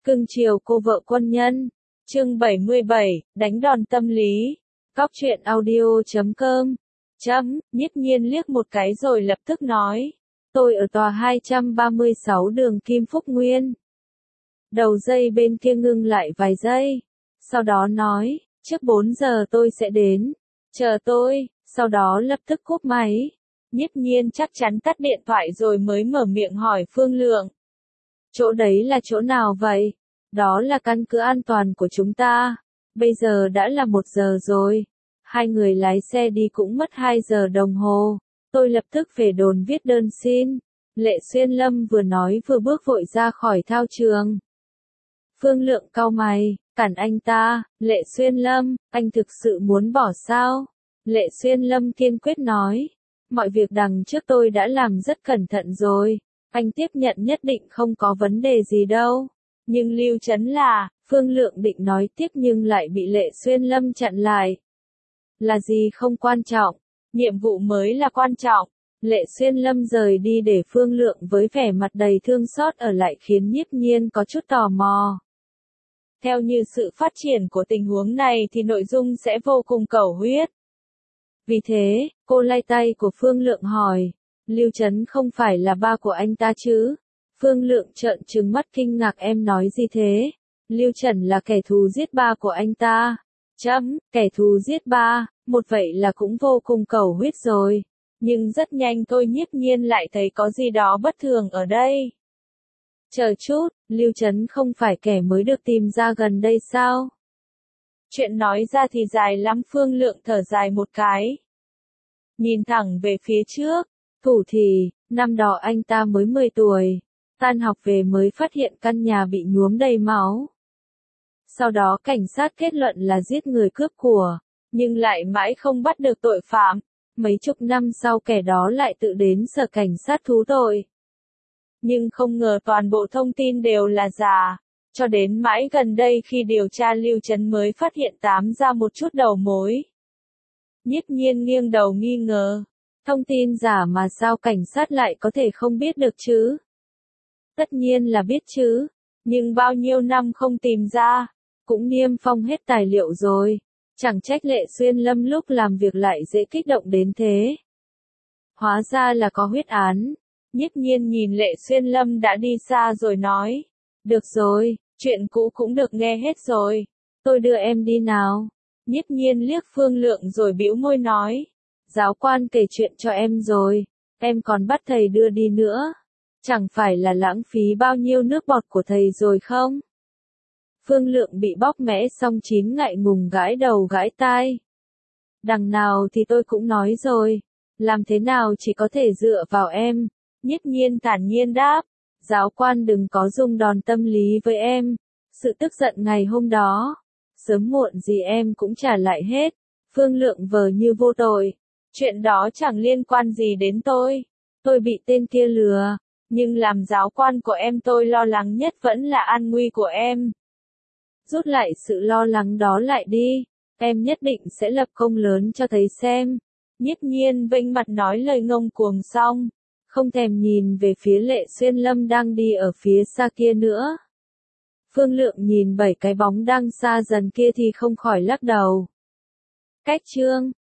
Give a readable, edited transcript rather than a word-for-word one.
Cưng chiều cô vợ quân nhân. Chương 77, đánh đòn tâm lý. Cóc truyện audio.com. Nhiếp Nhiên liếc một cái rồi lập tức nói. Tôi ở tòa 236 đường Kim Phúc Nguyên. Đầu dây bên kia ngưng lại vài giây. Sau đó nói, trước 4 giờ tôi sẽ đến. Chờ tôi, sau đó lập tức cúp máy. Nhiếp Nhiên chắc chắn tắt điện thoại rồi mới mở miệng hỏi Phương Lượng. Chỗ đấy là chỗ nào vậy? Đó là căn cứ an toàn của chúng ta. Bây giờ đã là 1 giờ rồi. Hai người lái xe đi cũng mất 2 giờ đồng hồ. Tôi lập tức về đồn viết đơn xin. Lệ Xuyên Lâm vừa nói vừa bước vội ra khỏi thao trường. Phương Lượng cau mày, cản anh ta. Lệ Xuyên Lâm, anh thực sự muốn bỏ sao? Lệ Xuyên Lâm kiên quyết nói. Mọi việc đằng trước tôi đã làm rất cẩn thận rồi. Anh tiếp nhận nhất định không có vấn đề gì đâu. Nhưng Lưu Chấn là, Phương Lượng định nói tiếp nhưng lại bị Lệ Xuyên Lâm chặn lại. Là gì không quan trọng, nhiệm vụ mới là quan trọng. Lệ Xuyên Lâm rời đi để Phương Lượng với vẻ mặt đầy thương xót ở lại khiến Nhiếp Nhiên có chút tò mò. Theo như sự phát triển của tình huống này thì nội dung sẽ vô cùng cầu huyết. Vì thế, cô lay tay của Phương Lượng hỏi, Lưu Chấn không phải là ba của anh ta chứ? Phương Lượng trợn trừng mắt kinh ngạc, em nói gì thế? Lưu Trần là kẻ thù giết ba của anh ta. Kẻ thù giết ba, một vậy là cũng vô cùng cầu huyết rồi. Nhưng rất nhanh tôi Nhiếp Nhiên lại thấy có gì đó bất thường ở đây. Chờ chút, Lưu Trấn không phải kẻ mới được tìm ra gần đây sao? Chuyện nói ra thì dài lắm. Phương Lượng thở dài một cái. Nhìn thẳng về phía trước, thủ thì, năm đó anh ta mới 10 tuổi. Tan học về mới phát hiện căn nhà bị nhuốm đầy máu. Sau đó cảnh sát kết luận là giết người cướp của, nhưng lại mãi không bắt được tội phạm. Mấy chục năm sau kẻ đó lại tự đến sở cảnh sát thú tội. Nhưng không ngờ toàn bộ thông tin đều là giả. Cho đến mãi gần đây khi điều tra Lưu Trấn mới phát hiện ra một chút đầu mối. Nhiếp Nhiên nghiêng đầu nghi ngờ. Thông tin giả mà sao cảnh sát lại có thể không biết được chứ? Tất nhiên là biết chứ. Nhưng bao nhiêu năm không tìm ra. Cũng niêm phong hết tài liệu rồi. Chẳng trách Lệ Xuyên Lâm lúc làm việc lại dễ kích động đến thế. Hóa ra là có huyết án. Nhiếp Nhiên nhìn Lệ Xuyên Lâm đã đi xa rồi nói. Được rồi, chuyện cũ cũng được nghe hết rồi. Tôi đưa em đi nào. Nhiếp Nhiên liếc Phương Lượng rồi bĩu môi nói. Giáo quan kể chuyện cho em rồi. Em còn bắt thầy đưa đi nữa. Chẳng phải là lãng phí bao nhiêu nước bọt của thầy rồi không? Phương Lượng bị bóp mẽ xong chín ngại ngùng gãi đầu gãi tai. Đằng nào thì tôi cũng nói rồi. Làm thế nào chỉ có thể dựa vào em. Nhiếp Nhiên thản nhiên đáp. Giáo quan đừng có dùng đòn tâm lý với em. Sự tức giận ngày hôm đó. Sớm muộn gì em cũng trả lại hết. Phương Lượng vờ như vô tội. Chuyện đó chẳng liên quan gì đến tôi. Tôi bị tên kia lừa. Nhưng làm giáo quan của em tôi lo lắng nhất vẫn là an nguy của em. Rút lại sự lo lắng đó lại đi. Em nhất định sẽ lập công lớn cho thầy xem. Nhiếp Nhiên vênh mặt nói lời ngông cuồng xong. Không thèm nhìn về phía Lệ Xuyên Lâm đang đi ở phía xa kia nữa. Phương Lượng nhìn 7 cái bóng đang xa dần kia thì không khỏi lắc đầu. Cách chương